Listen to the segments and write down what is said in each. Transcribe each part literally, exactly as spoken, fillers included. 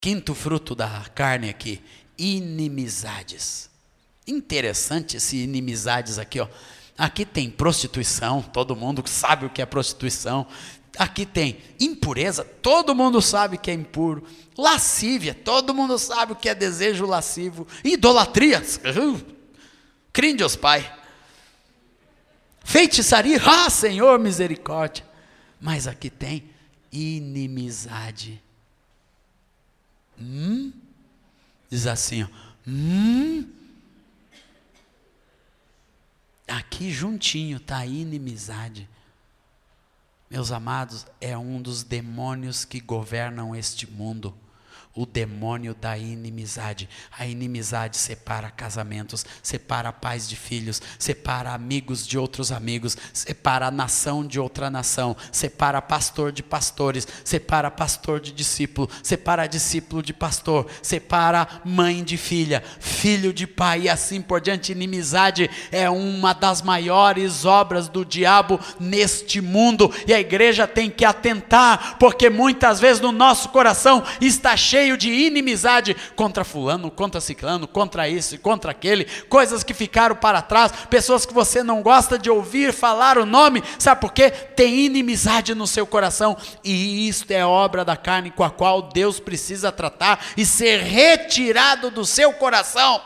Quinto fruto da carne aqui, inimizades. Interessante esse inimizades aqui, ó. Aqui tem prostituição, todo mundo sabe o que é prostituição. Aqui tem impureza, todo mundo sabe que é impuro. Lascívia, todo mundo sabe o que é desejo lascivo. Idolatria, uh, crime Deus Pai. Feitiçaria, ah Senhor, misericórdia. Mas aqui tem inimizade. Hum? Diz assim, ó, hum? Aqui juntinho está a inimizade. Meus amados, é um dos demônios que governam este mundo. O demônio da inimizade. A inimizade separa casamentos, separa pais de filhos, separa amigos de outros amigos, separa a nação de outra nação, separa pastor de pastores, separa pastor de discípulo, separa discípulo de pastor, separa mãe de filha, filho de pai e assim por diante. Inimizade é uma das maiores obras do diabo neste mundo e a igreja tem que atentar, porque muitas vezes no nosso coração está cheio de inimizade contra fulano, contra ciclano, contra isso e contra aquele, coisas que ficaram para trás, pessoas que você não gosta de ouvir falar o nome, sabe por quê? Tem inimizade no seu coração, e isto é obra da carne com a qual Deus precisa tratar e ser retirado do seu coração.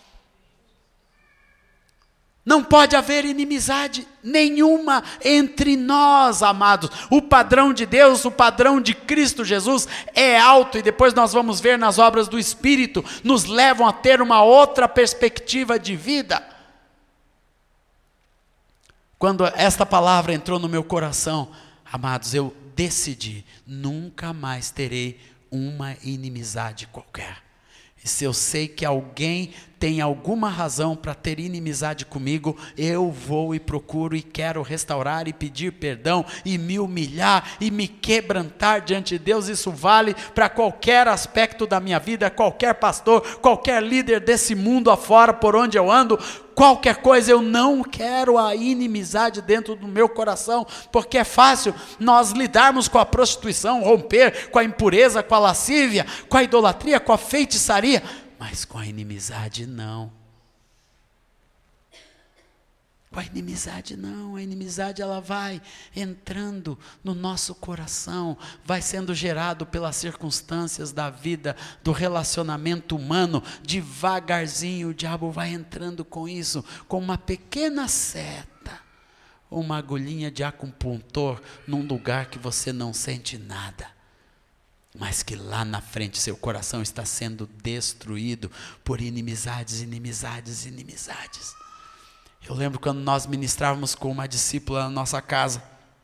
Não pode haver inimizade nenhuma entre nós, amados. O padrão de Deus, o padrão de Cristo Jesus é alto, e depois nós vamos ver nas obras do Espírito, nos levam a ter uma outra perspectiva de vida. Quando esta palavra entrou no meu coração, amados, eu decidi, nunca mais terei uma inimizade qualquer. E se eu sei que alguém tem alguma razão para ter inimizade comigo, eu vou e procuro e quero restaurar e pedir perdão e me humilhar e me quebrantar diante de Deus. Isso vale para qualquer aspecto da minha vida, qualquer pastor, qualquer líder desse mundo afora por onde eu ando. Qualquer coisa, eu não quero a inimizade dentro do meu coração, porque é fácil nós lidarmos com a prostituição, romper com a impureza, com a lascívia, com a idolatria, com a feitiçaria, mas com a inimizade não. Com a inimizade não, a inimizade ela vai entrando no nosso coração, vai sendo gerado pelas circunstâncias da vida, do relacionamento humano, devagarzinho o diabo vai entrando com isso, com uma pequena seta, uma agulhinha de acupuntor num lugar que você não sente nada, mas que lá na frente seu coração está sendo destruído por inimizades, inimizades, inimizades. Eu lembro quando nós ministrávamos com uma discípula na nossa casa,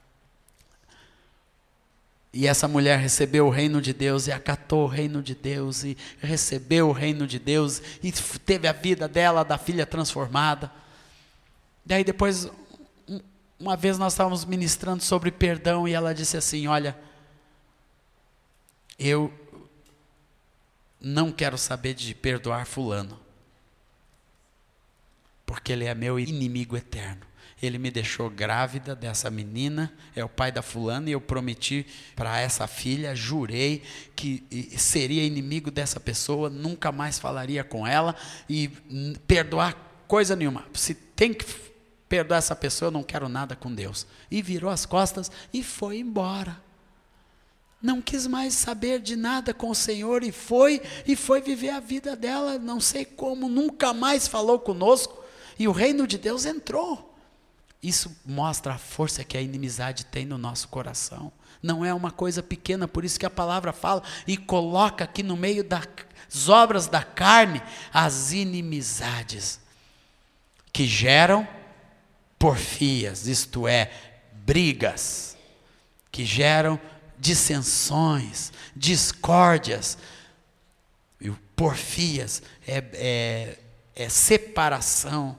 e essa mulher recebeu o reino de Deus, e acatou o reino de Deus, e recebeu o reino de Deus, e teve a vida dela, da filha transformada. Daí depois, uma vez nós estávamos ministrando sobre perdão, e ela disse assim, olha, eu não quero saber de perdoar fulano, porque ele é meu inimigo eterno. Ele me deixou grávida dessa menina, é o pai da fulana, e eu prometi para essa filha, jurei que seria inimigo dessa pessoa, nunca mais falaria com ela, e perdoar coisa nenhuma. Se tem que perdoar essa pessoa, eu não quero nada com Deus. E virou as costas e foi embora. Não quis mais saber de nada com o Senhor, e foi, e foi viver a vida dela, não sei como, nunca mais falou conosco. E o reino de Deus entrou. Isso mostra a força que a inimizade tem no nosso coração. Não é uma coisa pequena, por isso que a palavra fala e coloca aqui no meio das obras da carne as inimizades que geram porfias, isto é, brigas, que geram dissensões, discórdias. E o porfias é, é, é separação,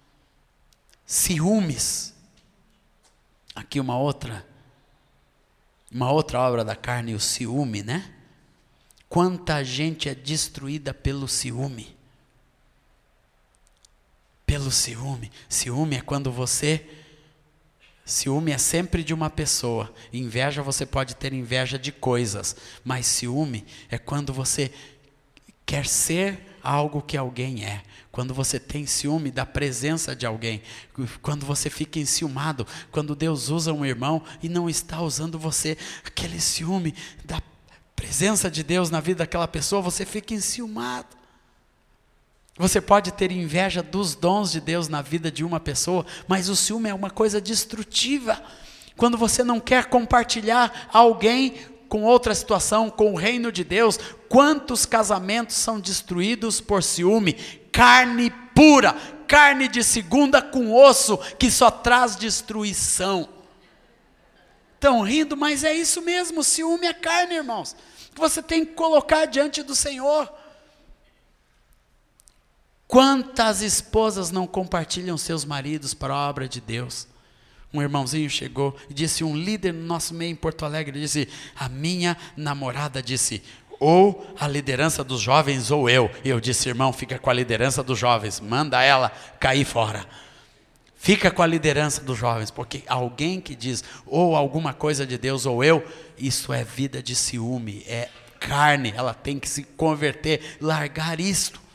ciúmes. Aqui uma outra, uma outra obra da carne, o ciúme, né? Quanta gente é destruída pelo ciúme. Pelo ciúme. Ciúme é quando você Ciúme é sempre de uma pessoa. Inveja, você pode ter inveja de coisas, mas ciúme é quando você quer ser algo que alguém é. Quando você tem ciúme da presença de alguém, quando você fica enciumado, quando Deus usa um irmão e não está usando você, aquele ciúme da presença de Deus na vida daquela pessoa, você fica enciumado. Você pode ter inveja dos dons de Deus na vida de uma pessoa, mas o ciúme é uma coisa destrutiva. Quando você não quer compartilhar alguém com outra situação, com o reino de Deus, quantos casamentos são destruídos por ciúme? Carne pura, carne de segunda com osso, que só traz destruição. Estão rindo, mas é isso mesmo, ciúme é carne, irmãos. Você tem que colocar diante do Senhor. Quantas esposas não compartilham seus maridos para a obra de Deus? Um irmãozinho chegou e disse, um líder no nosso meio em Porto Alegre, disse, a minha namorada disse, ou a liderança dos jovens ou eu. E eu disse, irmão, fica com a liderança dos jovens, manda ela cair fora. Fica com a liderança dos jovens, porque alguém que diz, ou alguma coisa de Deus ou eu, isso é vida de ciúme, é carne, ela tem que se converter, largar isto.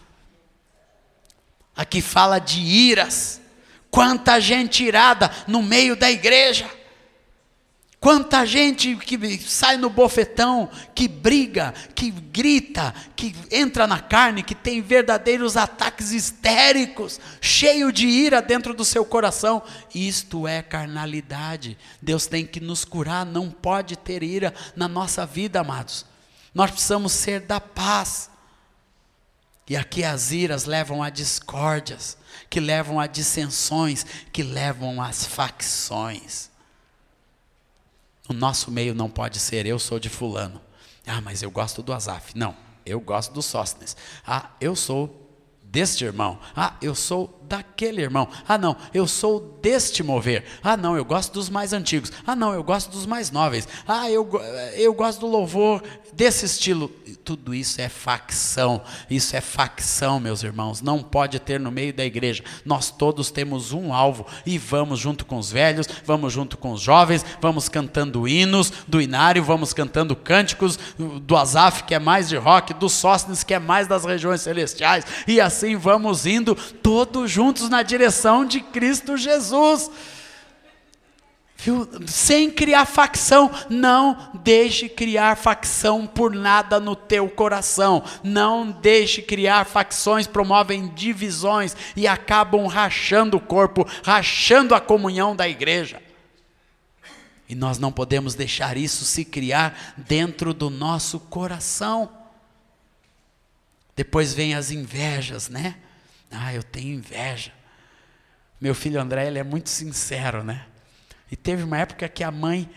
Aqui fala de iras. Quanta gente irada no meio da igreja. Quanta gente que sai no bofetão, que briga, que grita, que entra na carne, que tem verdadeiros ataques histéricos, cheio de ira dentro do seu coração. Isto é carnalidade. Deus tem que nos curar, não pode ter ira na nossa vida, amados. Nós precisamos ser da paz. E aqui as iras levam a discórdias, que levam a dissensões, que levam às facções. O nosso meio não pode ser, eu sou de fulano. Ah, mas eu gosto do Asaf. Não, eu gosto do Sóstenes. Ah, eu sou deste irmão. Ah, eu sou daquele irmão. Ah, não, eu sou deste mover. Ah, não, eu gosto dos mais antigos. Ah, não, eu gosto dos mais nobres. Ah, eu, eu gosto do louvor desse estilo. Tudo isso é facção. Isso é facção, meus irmãos. Não pode ter no meio da igreja. Nós todos temos um alvo e vamos junto com os velhos, vamos junto com os jovens, vamos cantando hinos do inário, vamos cantando cânticos do Asaf, que é mais de rock, do Sóstenes, que é mais das regiões celestiais, e assim vamos indo todos juntos na direção de Cristo Jesus. Viu? Sem criar facção. Não deixe criar facção por nada no teu coração. Não deixe criar facções, promovem divisões e acabam rachando o corpo, rachando a comunhão da igreja. E nós não podemos deixar isso se criar dentro do nosso coração. Depois vem as invejas, né? Ah, eu tenho inveja. Meu filho André, ele é muito sincero, né? E teve uma época que a mãe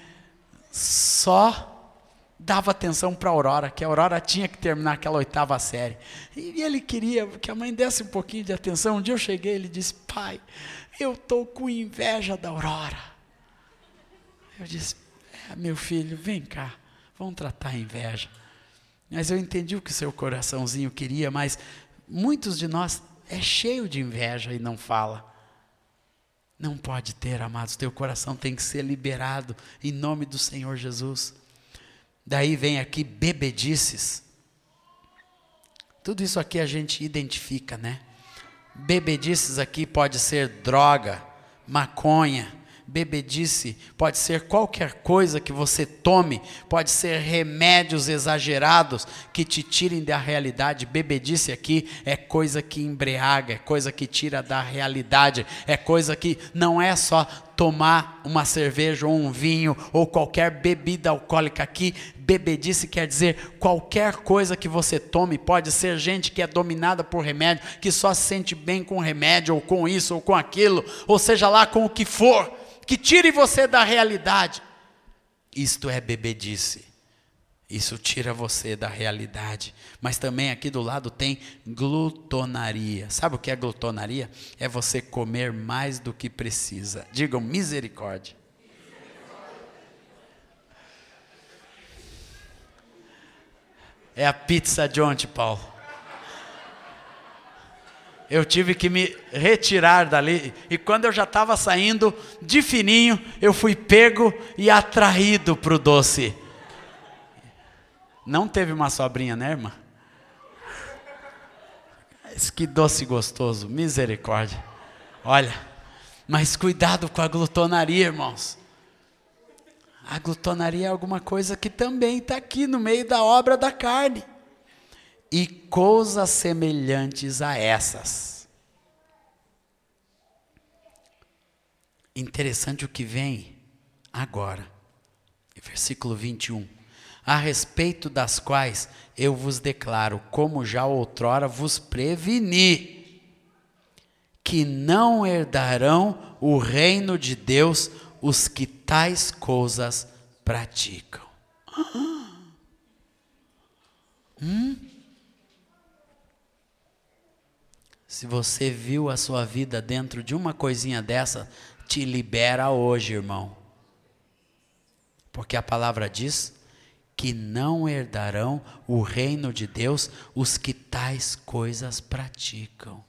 só dava atenção para a Aurora, que a Aurora tinha que terminar aquela oitava série. E ele queria que a mãe desse um pouquinho de atenção. Um dia eu cheguei e ele disse, pai, eu estou com inveja da Aurora. Eu disse, é, meu filho, vem cá, vamos tratar a inveja. Mas eu entendi o que seu coraçãozinho queria, mas muitos de nós é cheio de inveja e não fala. Não pode ter, amados, teu coração tem que ser liberado em nome do Senhor Jesus. Daí vem aqui bebedices. Tudo isso aqui a gente identifica, né? Bebedices aqui pode ser droga, maconha. Bebedice pode ser qualquer coisa que você tome, pode ser remédios exagerados que te tirem da realidade. Bebedice aqui é coisa que embriaga, é coisa que tira da realidade, é coisa que não é só tomar uma cerveja ou um vinho ou qualquer bebida alcoólica aqui. Bebedice quer dizer qualquer coisa que você tome. Pode ser gente que é dominada por remédio, que só se sente bem com remédio ou com isso ou com aquilo, ou seja lá com o que for, que tire você da realidade. Isto é bebedice. Isso tira você da realidade. Mas também aqui do lado tem glutonaria. Sabe o que é glutonaria? É você comer mais do que precisa. Digam misericórdia. É a pizza de ontem, Paulo. eu tive que me retirar dali. E quando eu já estava saindo de fininho, eu fui pego e atraído para o doce. Não teve uma sobrinha, né, irmã? Mas que doce gostoso, misericórdia. Olha, mas cuidado com a glutonaria, irmãos. A glutonaria é alguma coisa que também está aqui no meio da obra da carne. E coisas semelhantes a essas. Interessante o que vem agora. Versículo vinte e um. A respeito das quais eu vos declaro, como já outrora vos preveni, que não herdarão o reino de Deus os que tais coisas praticam. Hum? Se você viu a sua vida dentro de uma coisinha dessa, te libera hoje, irmão. Porque a palavra diz que não herdarão o reino de Deus os que tais coisas praticam.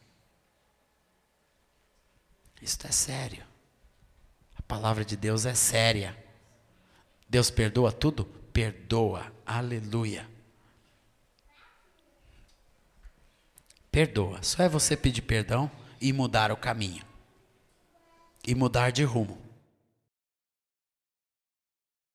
Isto é sério. A palavra de Deus é séria. Deus perdoa tudo? Perdoa. Aleluia. Perdoa. Só é você pedir perdão e mudar o caminho. E mudar de rumo.